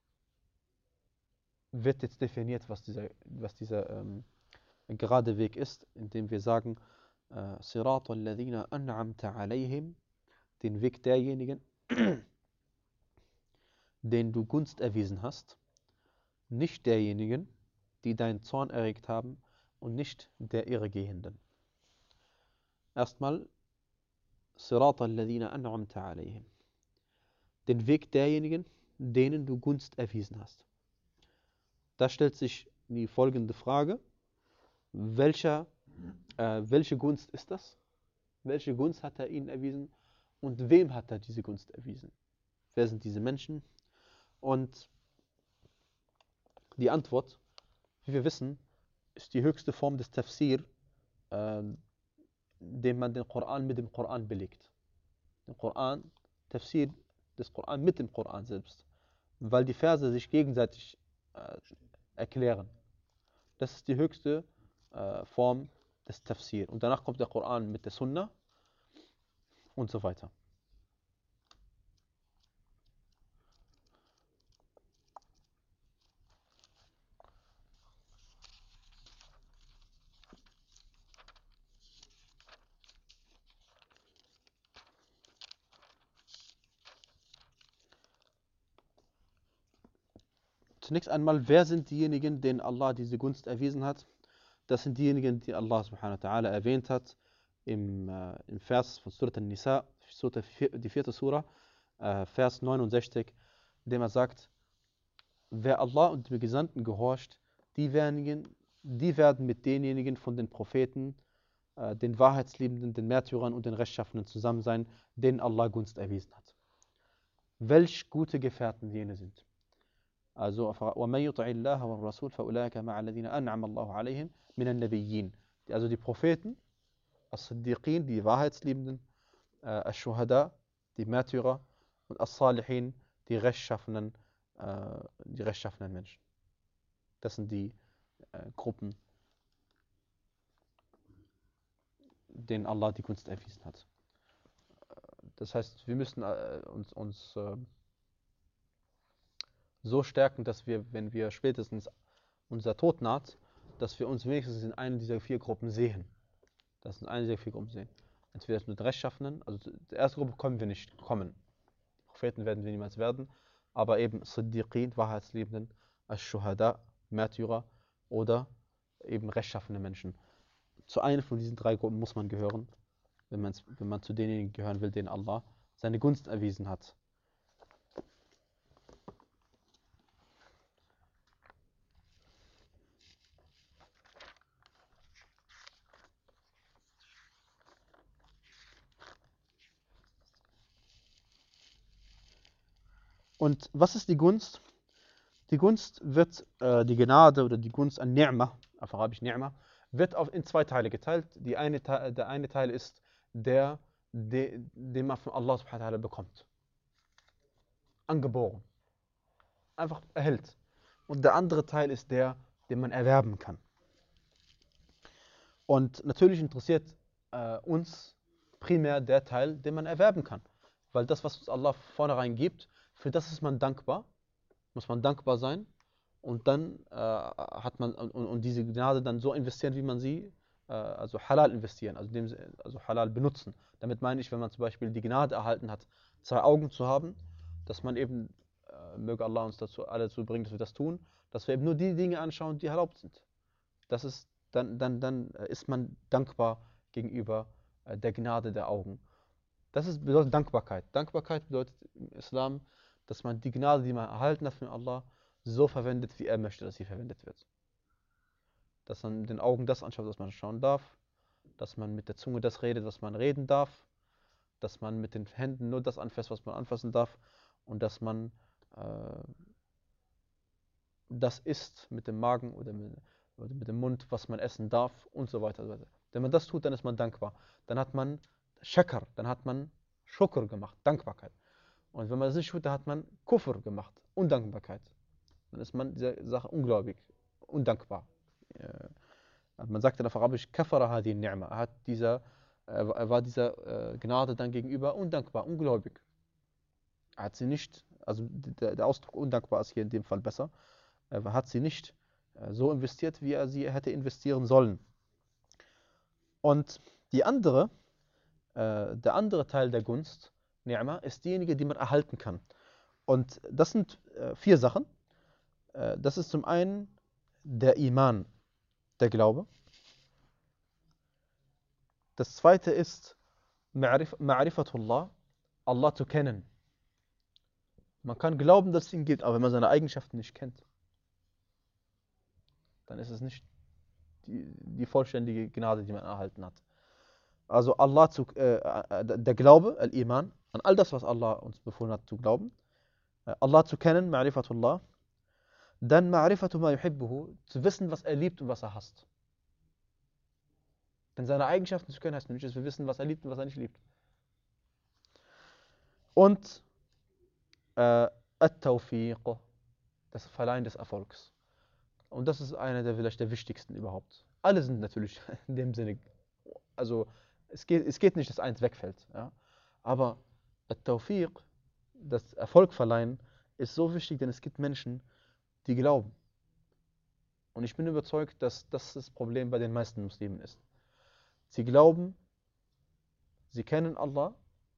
wird jetzt definiert, was dieser, was dieser ähm, gerade Weg ist, indem wir sagen, Sirata alladhina an'amta alayhim, den Weg derjenigen, den du Gunst erwiesen hast, nicht derjenigen, die deinen Zorn erregt haben und nicht der Irregehenden. Erstmal, Sirata alladhina an'amta alayhim, den Weg derjenigen, denen du Gunst erwiesen hast. Da stellt sich die folgende Frage, welcher, äh, welche Gunst ist das? Welche Gunst hat er ihnen erwiesen und wem hat er diese Gunst erwiesen? Wer sind diese Menschen? Und die Antwort, wie wir wissen, ist die höchste Form des Tafsir, äh, indem man den Koran mit dem Koran belegt. Den Koran, Tafsir des Koran mit dem Koran selbst, weil die Verse sich gegenseitig äh, erklären. Das ist die höchste äh, Form des Tafsir. Und danach kommt der Koran mit der Sunna und so weiter. Zunächst einmal, wer sind diejenigen, denen Allah diese Gunst erwiesen hat? Das sind diejenigen, die Allah subhanahu wa ta'ala erwähnt hat im, äh, im Vers von Surat al-Nisa, die vierte Surah, äh, Vers neunundsechzig, indem er sagt, wer Allah und dem Gesandten gehorcht, diejenigen die werden mit denjenigen von den Propheten, äh, den Wahrheitsliebenden, den Märtyrern und den Rechtschaffenen zusammen sein, denen Allah Gunst erwiesen hat. Welch gute Gefährten jene sind. Also, وَمَن يُطِعِ اللَّهَ وَالرَّسُولَ فَأُولَٰئِكَ مَعَ الَّذِينَ أَنْعَمَ اللَّهُ عَلَيْهِم مِنَ النَّبِيِّينَ. Also die Propheten, As-Siddiqin, die Wahrheitsliebenden, äh, Ash-Shuhada, die Märtyrer und As-Salihin, die rechtschaffenen, äh, die rechtschaffenen Menschen. Das sind die äh, Gruppen, denen Allah die Gunst erwiesen hat. Das heißt, wir müssen äh, uns, uns äh, so stärken, dass wir, wenn wir spätestens unser Tod naht, dass wir uns wenigstens in einer dieser vier Gruppen sehen. Das sind eine dieser vier Gruppen sehen. Entweder mit Rechtschaffenen, also die erste Gruppe können wir nicht kommen. Propheten werden wir niemals werden, aber eben Siddiqin, Wahrheitsliebenden, Ash-Shuhada, Märtyrer oder eben rechtschaffene Menschen. Zu einer von diesen drei Gruppen muss man gehören, wenn, wenn man zu denjenigen gehören will, denen Allah seine Gunst erwiesen hat. Und was ist die Gunst? Die Gunst wird, äh, die Gnade oder die Gunst an Ni'ma, auf Arabisch Ni'ma, wird auf, in zwei Teile geteilt. Die eine, der eine Teil ist der, de, den man von Allah subhanahu wa ta'ala bekommt. Angeboren. Einfach erhält. Und der andere Teil ist der, den man erwerben kann. Und natürlich interessiert äh, uns primär der Teil, den man erwerben kann. Weil das, was uns Allah vornherein gibt, für das ist man dankbar, muss man dankbar sein und dann äh, hat man und, und diese Gnade dann so investieren, wie man sie, äh, also halal investieren, also, dem, also halal benutzen. Damit meine ich, wenn man zum Beispiel die Gnade erhalten hat, zwei Augen zu haben, dass man eben, äh, möge Allah uns dazu alle dazu bringen, dass wir das tun, dass wir eben nur die Dinge anschauen, die erlaubt sind. Das ist, dann, dann, dann ist man dankbar gegenüber äh, der Gnade der Augen. Das ist, bedeutet Dankbarkeit. Dankbarkeit bedeutet im Islam, dass man die Gnade, die man erhalten hat von Allah, so verwendet, wie er möchte, dass sie verwendet wird. Dass man mit den Augen das anschaut, was man schauen darf, dass man mit der Zunge das redet, was man reden darf, dass man mit den Händen nur das anfasst, was man anfassen darf und dass man äh, das isst mit dem Magen oder mit, oder mit dem Mund, was man essen darf und so weiter. Wenn man das tut, dann ist man dankbar. Dann hat man Shakr, dann hat man Shukr gemacht, Dankbarkeit. Und wenn man das nicht tut, dann hat man Kufr gemacht, Undankbarkeit. Dann ist man dieser Sache ungläubig, undankbar. Man sagt dann auf Arabisch, Kafara hadi ni'ma. Er hat dieser, er war dieser Gnade dann gegenüber undankbar, ungläubig. Er hat sie nicht, also der, der Ausdruck undankbar ist hier in dem Fall besser. Er hat sie nicht so investiert, wie er sie hätte investieren sollen. Und die andere, der andere Teil der Gunst, Ni'ma, ist diejenige, die man erhalten kann. Und das sind äh, vier Sachen. Äh, das ist zum einen der Iman, der Glaube. Das zweite ist Ma'rifatullah, Allah zu kennen. Man kann glauben, dass es ihn gibt, aber wenn man seine Eigenschaften nicht kennt, dann ist es nicht die, die vollständige Gnade, die man erhalten hat. Also Allah zu, äh, der Glaube, Al-Iman, an all das, was Allah uns befohlen hat zu glauben. Äh, Allah zu kennen, Ma'rifatullah. Dann Ma'rifatu ma yuhibbuhu, zu wissen, was er liebt und was er hasst. Denn seine Eigenschaften zu können, heißt nämlich, dass wir wissen, was er liebt und was er nicht liebt. Und äh, At-Tawfiq, das Verleihen des Erfolgs. Und das ist einer der vielleicht der wichtigsten überhaupt. Alle sind natürlich in dem Sinne, also es geht, es geht nicht, dass eins wegfällt. Ja? Aber At-Tawfiq, das Erfolg verleihen, ist so wichtig, denn es gibt Menschen, die glauben. Und ich bin überzeugt, dass das das Problem bei den meisten Muslimen ist. Sie glauben, sie kennen Allah,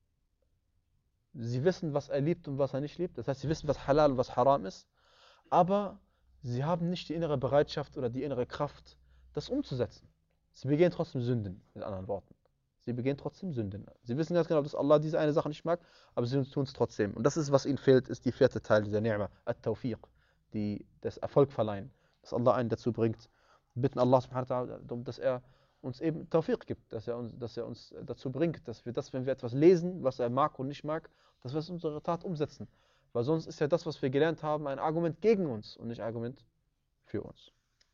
sie wissen, was er liebt und was er nicht liebt. Das heißt, sie wissen, was halal und was haram ist, aber sie haben nicht die innere Bereitschaft oder die innere Kraft, das umzusetzen. Sie begehen trotzdem Sünden, mit anderen Worten. Sie begehen trotzdem Sünden. Sie wissen ganz genau, dass Allah diese eine Sache nicht mag, aber sie tun es trotzdem. Und das ist, was ihnen fehlt, ist die vierte Teil dieser Ni'ma, At-Tawfiq, die das Erfolg verleihen, dass Allah einen dazu bringt, Wir bitten Allah subhanahu wa ta'ala darum, dass er uns eben Tawfiq gibt, dass er uns, dass er uns dazu bringt, dass wir das, wenn wir etwas lesen, was er mag und nicht mag, dass wir es in unsere Tat umsetzen. Weil sonst ist ja das, was wir gelernt haben, ein Argument gegen uns und nicht ein Argument für uns.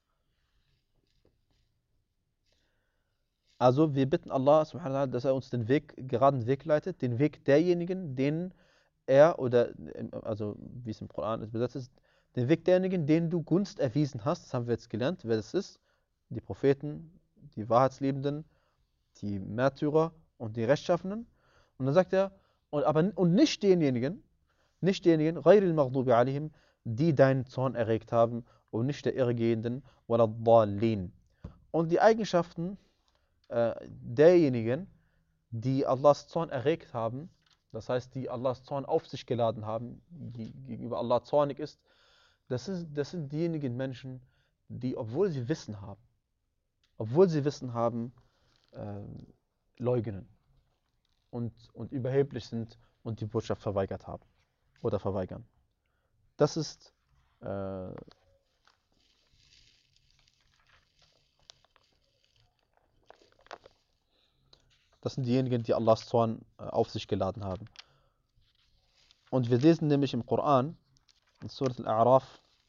Also wir bitten Allah subhanahu wa ta'ala, dass er uns den Weg, geraden Weg leitet, den Weg derjenigen, denen er oder, also wie es im Koran übersetzt ist, den Weg derjenigen, denen du Gunst erwiesen hast, das haben wir jetzt gelernt, wer das ist, die Propheten, die Wahrheitsliebenden, die Märtyrer und die Rechtschaffenen. Und dann sagt er, und, aber, und nicht denjenigen, nicht denjenigen, ghayril maghdubi alayhim, die deinen Zorn erregt haben und nicht der Irregehenden, waladdallin. Und die Eigenschaften äh, derjenigen, die Allahs Zorn erregt haben, das heißt, die Allahs Zorn auf sich geladen haben, die gegenüber Allah zornig ist, das, ist, das sind diejenigen Menschen, die, obwohl sie Wissen haben, obwohl sie Wissen haben, äh, leugnen und, und überheblich sind und die Botschaft verweigert haben oder verweigern. Das ist äh, das sind diejenigen, die Allahs Zorn äh, auf sich geladen haben. Und wir lesen nämlich im Koran, in Surat Al-A'raf,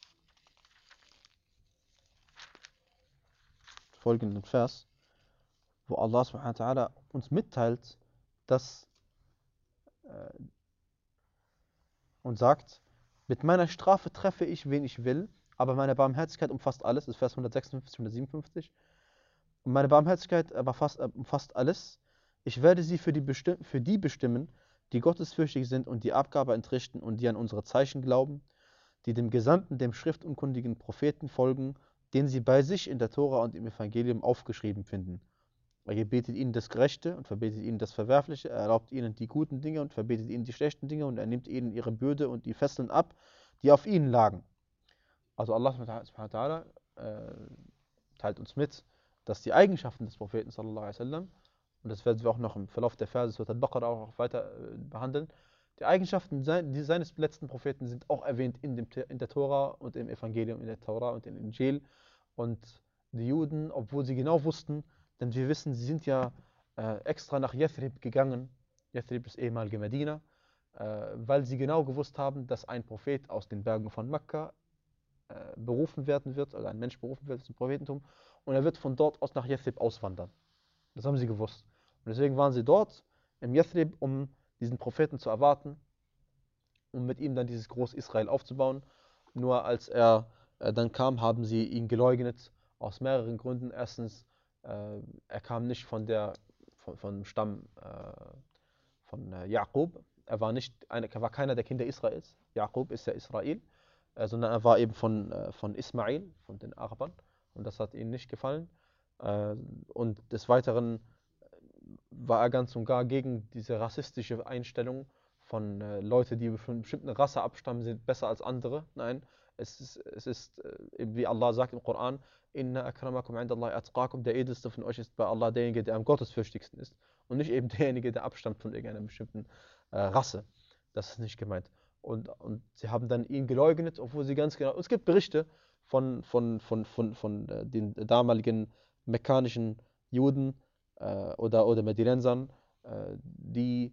folgenden Vers, wo Allah subhanahu wa ta'ala uns mitteilt, dass äh, und sagt, mit meiner Strafe treffe ich, wen ich will, aber meine Barmherzigkeit umfasst alles, das ist Vers hundertsechsundfünfzig, hundertsiebenundfünfzig. Und meine Barmherzigkeit umfasst, umfasst alles. Ich werde sie für die, für die bestimmen, die gottesfürchtig sind und die Abgabe entrichten und die an unsere Zeichen glauben, die dem Gesandten, dem schriftunkundigen Propheten folgen, den sie bei sich in der Tora und im Evangelium aufgeschrieben finden. Er gebietet ihnen das Gerechte und verbietet ihnen das Verwerfliche, er erlaubt ihnen die guten Dinge und verbietet ihnen die schlechten Dinge und er nimmt ihnen ihre Bürde und die Fesseln ab, die auf ihnen lagen. Also Allah subhanahu wa ta'ala äh, teilt uns mit, dass die Eigenschaften des Propheten sallallahu alaihi wasallam, und das werden wir auch noch im Verlauf der Verse Surat Al-Baqarah auch weiter äh, behandeln, die Eigenschaften sein, die seines letzten Propheten sind auch erwähnt in, dem, in der Tora und im Evangelium, in der Tora und in Injil. Und die Juden, obwohl sie genau wussten, denn wir wissen, sie sind ja äh, extra nach Yathrib gegangen, Yathrib ist ehemalige Medina, äh, weil sie genau gewusst haben, dass ein Prophet aus den Bergen von Mekka äh, berufen werden wird, oder ein Mensch berufen wird zum Prophetentum, und er wird von dort aus nach Yathrib auswandern. Das haben sie gewusst. Und deswegen waren sie dort im Yathrib, um diesen Propheten zu erwarten, um mit ihm dann dieses Groß-Israel aufzubauen. Nur als er äh, dann kam, haben sie ihn geleugnet, aus mehreren Gründen. Erstens, äh, er kam nicht von der, von, von dem Stamm äh, von äh, Jakob. Er war, nicht eine, er war keiner der Kinder Israels. Jakob ist ja Israel, äh, sondern er war eben von, äh, von Ismail, von den Arabern. Und das hat ihnen nicht gefallen. Äh, und des Weiteren war er ganz und gar gegen diese rassistische Einstellung von äh, Leuten, die von einer bestimmten Rasse abstammen, sind besser als andere. Nein, es ist, es ist äh, wie Allah sagt im Koran, Inna akramakum indallahi atqakum, der edelste von euch ist bei Allah derjenige, der am gottesfürchtigsten ist. Und nicht eben derjenige, der abstammt von irgendeiner bestimmten äh, Rasse. Das ist nicht gemeint. Und, und sie haben dann ihn geleugnet, obwohl sie ganz genau. Es gibt Berichte von, von, von, von, von äh, den damaligen mekkanischen Juden, oder, oder Medinensern, die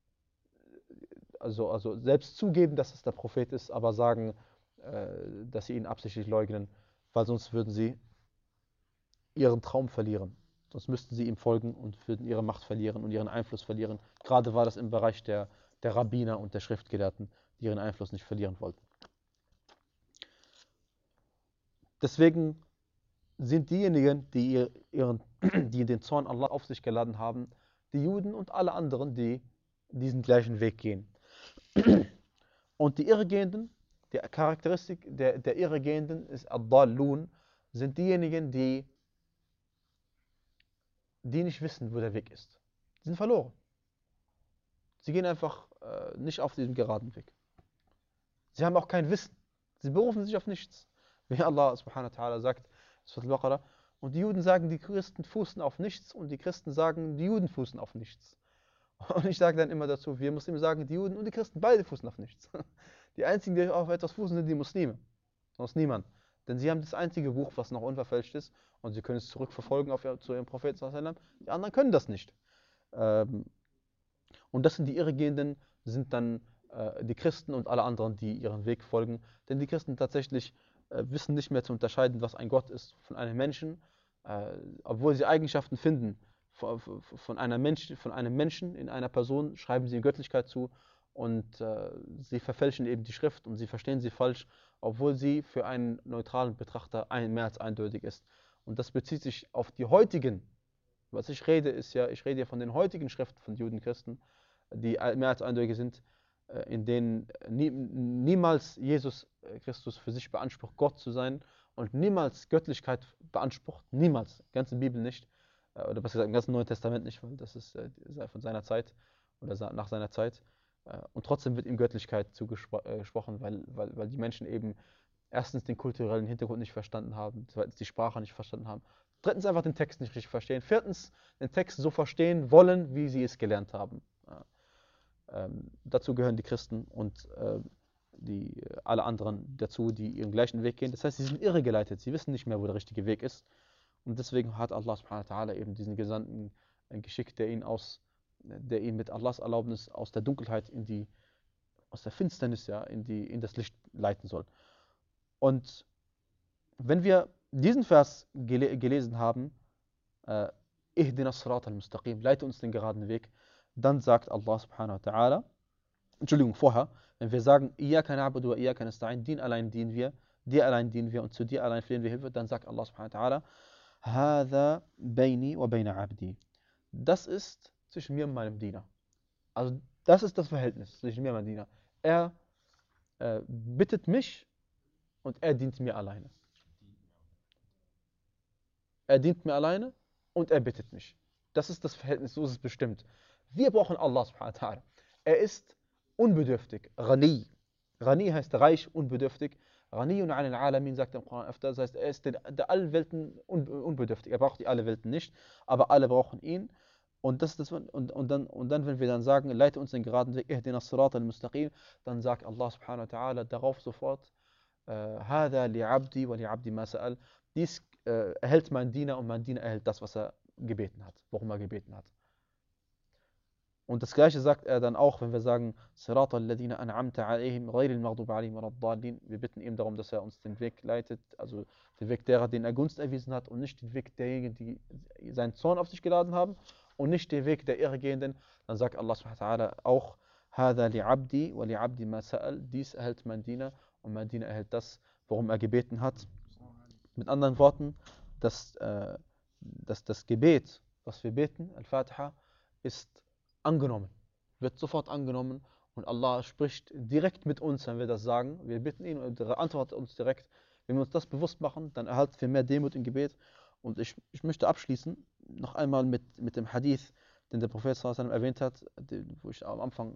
also, also selbst zugeben, dass es der Prophet ist, aber sagen, dass sie ihn absichtlich leugnen, weil sonst würden sie ihren Traum verlieren. Sonst müssten sie ihm folgen und würden ihre Macht verlieren und ihren Einfluss verlieren. Gerade war das im Bereich der, der Rabbiner und der Schriftgelehrten, die ihren Einfluss nicht verlieren wollten. Deswegen sind diejenigen, die, ihren, die den Zorn Allah auf sich geladen haben, die Juden und alle anderen, die diesen gleichen Weg gehen. Und die Irregehenden, die Charakteristik der, der Irregehenden ist Ad-Dallun, sind diejenigen, die, die nicht wissen, wo der Weg ist. Sie sind verloren. Sie gehen einfach äh, nicht auf diesem geraden Weg. Sie haben auch kein Wissen. Sie berufen sich auf nichts. Wie Allah subhanahu wa ta'ala sagt, und die Juden sagen, die Christen fußen auf nichts und die Christen sagen, die Juden fußen auf nichts. Und ich sage dann immer dazu, wir Muslime sagen, die Juden und die Christen beide fußen auf nichts. Die einzigen, die auf etwas fußen, sind die Muslime. Sonst niemand. Denn sie haben das einzige Buch, was noch unverfälscht ist, und sie können es zurückverfolgen auf ihr, zu ihrem Propheten sallallahu alaihi wasallam. Die anderen können das nicht. Ähm, und das sind die Irregehenden, sind dann äh, die Christen und alle anderen, die ihren Weg folgen. Denn die Christen tatsächlich äh, wissen nicht mehr zu unterscheiden, was ein Gott ist von einem Menschen, äh, obwohl sie Eigenschaften finden von, von, einer Mensch, von einem Menschen in einer Person, schreiben sie Göttlichkeit zu und äh, sie verfälschen eben die Schrift und sie verstehen sie falsch, obwohl sie für einen neutralen Betrachter ein, mehr als eindeutig ist. Und das bezieht sich auf die heutigen. Was ich rede, ist ja, ich rede ja von den heutigen Schriften von Juden, Christen, die mehr als eindeutig sind, äh, in denen nie, niemals Jesus Christus für sich beansprucht, Gott zu sein und niemals Göttlichkeit beansprucht, niemals, die ganze Bibel nicht, äh, oder besser gesagt, im ganzen Neuen Testament nicht, weil das ist äh, von seiner Zeit oder nach seiner Zeit. Äh, und trotzdem wird ihm Göttlichkeit zugesprochen, weil, weil, weil die Menschen eben erstens den kulturellen Hintergrund nicht verstanden haben, zweitens die Sprache nicht verstanden haben, drittens einfach den Text nicht richtig verstehen, viertens den Text so verstehen wollen, wie sie es gelernt haben. Ähm, dazu gehören die Christen und äh, die, äh, alle anderen dazu, die ihren gleichen Weg gehen. Das heißt, sie sind irregeleitet, sie wissen nicht mehr, wo der richtige Weg ist. Und deswegen hat Allah subhanahu wa ta'ala eben diesen Gesandten äh, geschickt, der ihn, aus, der ihn mit Allahs Erlaubnis aus der Dunkelheit in die, aus der Finsternis ja, in, die, in das Licht leiten soll. Und wenn wir diesen Vers gele gelesen haben, äh, Ihdina as-Sirat al-Mustaqim, leite uns den geraden Weg, dann sagt Allah subhanahu wa ta'ala, Entschuldigung, vorher, wenn wir sagen, Iyaka na'budu wa Iyaka nasta'in, dir allein dienen wir, dir allein dienen wir und zu dir allein flehen wir Hilfe, dann sagt Allah subhanahu wa ta'ala, Hadha bayni wa bayna abdi. Das ist zwischen mir und meinem Diener. Also das ist das Verhältnis zwischen mir und meinem Diener. Er äh, bittet mich und er dient mir alleine. Er dient mir alleine und er bittet mich. Das ist das Verhältnis, so ist es bestimmt. Wir brauchen Allah subhanahu wa ta'ala. Er ist unbedürftig, Ghani. Ghani heißt reich, unbedürftig. Ghaniyun an al-Alamin sagt im Koran öfter, das heißt, er ist der, der Allwelten unbedürftig. Er braucht die alle Welten nicht, aber alle brauchen ihn. Und, das ist das, und, und, dann, und dann, wenn wir dann sagen, leite uns den geraden Weg, ihdina as-Sirat al-Mustaqim, dann sagt Allah subhanahu wa ta'ala darauf sofort, Hada li abdi wa li abdi ma sa'al. Dies äh, erhält mein Diener und mein Diener erhält das, was er gebeten hat, worum er gebeten hat. Und das gleiche sagt er dann auch, wenn wir sagen, Sirata alladhina an'amta alayhim ghayril maghdubi alayhim waladdallin. Wir bitten ihm darum, dass er uns den Weg leitet, also den Weg derer, den er Gunst erwiesen hat und nicht den Weg derjenigen, die seinen Zorn auf sich geladen haben und nicht den Weg der Irregehenden. Dann sagt Allah subhanahu wa ta'ala auch, Hada li abdi wa li abdi ma sa'al. Dies erhält mein Diener und mein Diener erhält das, worum er gebeten hat. Mit anderen Worten, dass, äh, dass das Gebet, was wir beten, Al-Fatiha, ist angenommen, wird sofort angenommen und Allah spricht direkt mit uns, wenn wir das sagen. Wir bitten ihn und er antwortet uns direkt. Wenn wir uns das bewusst machen, dann erhalten wir mehr Demut im Gebet. Und ich, ich möchte abschließen, noch einmal mit, mit dem Hadith, den der Prophet sallallahu alaihi wasallam erwähnt hat, wo ich am Anfang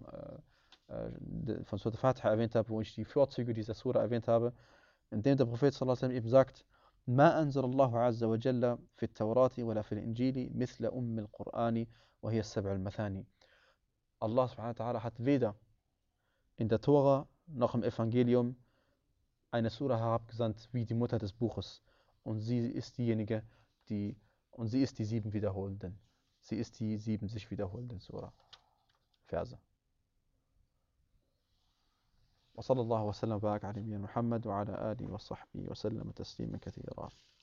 äh, von Surah Al-Fatiha erwähnt habe, wo ich die Vorzüge dieser Surah erwähnt habe, in dem der Prophet sallallahu alaihi wasallam eben sagt, ما أنزل الله عز وجل في التوراة ولا في الإنجيل مثل أم القرآن وهي السبع المثاني. Allah subhanahu wa ta'ala hat weder in der Tora noch im Evangelium eine Surah herabgesandt wie die Mutter des Buches. Und sie ist diejenige, die, und sie ist die sieben wiederholenden. Sie ist die sieben sich wiederholenden Surah. Verse. وصلى الله وسلم وبارك على نبينا محمد وعلى آله وصحبه وسلم تسليما كثيرا.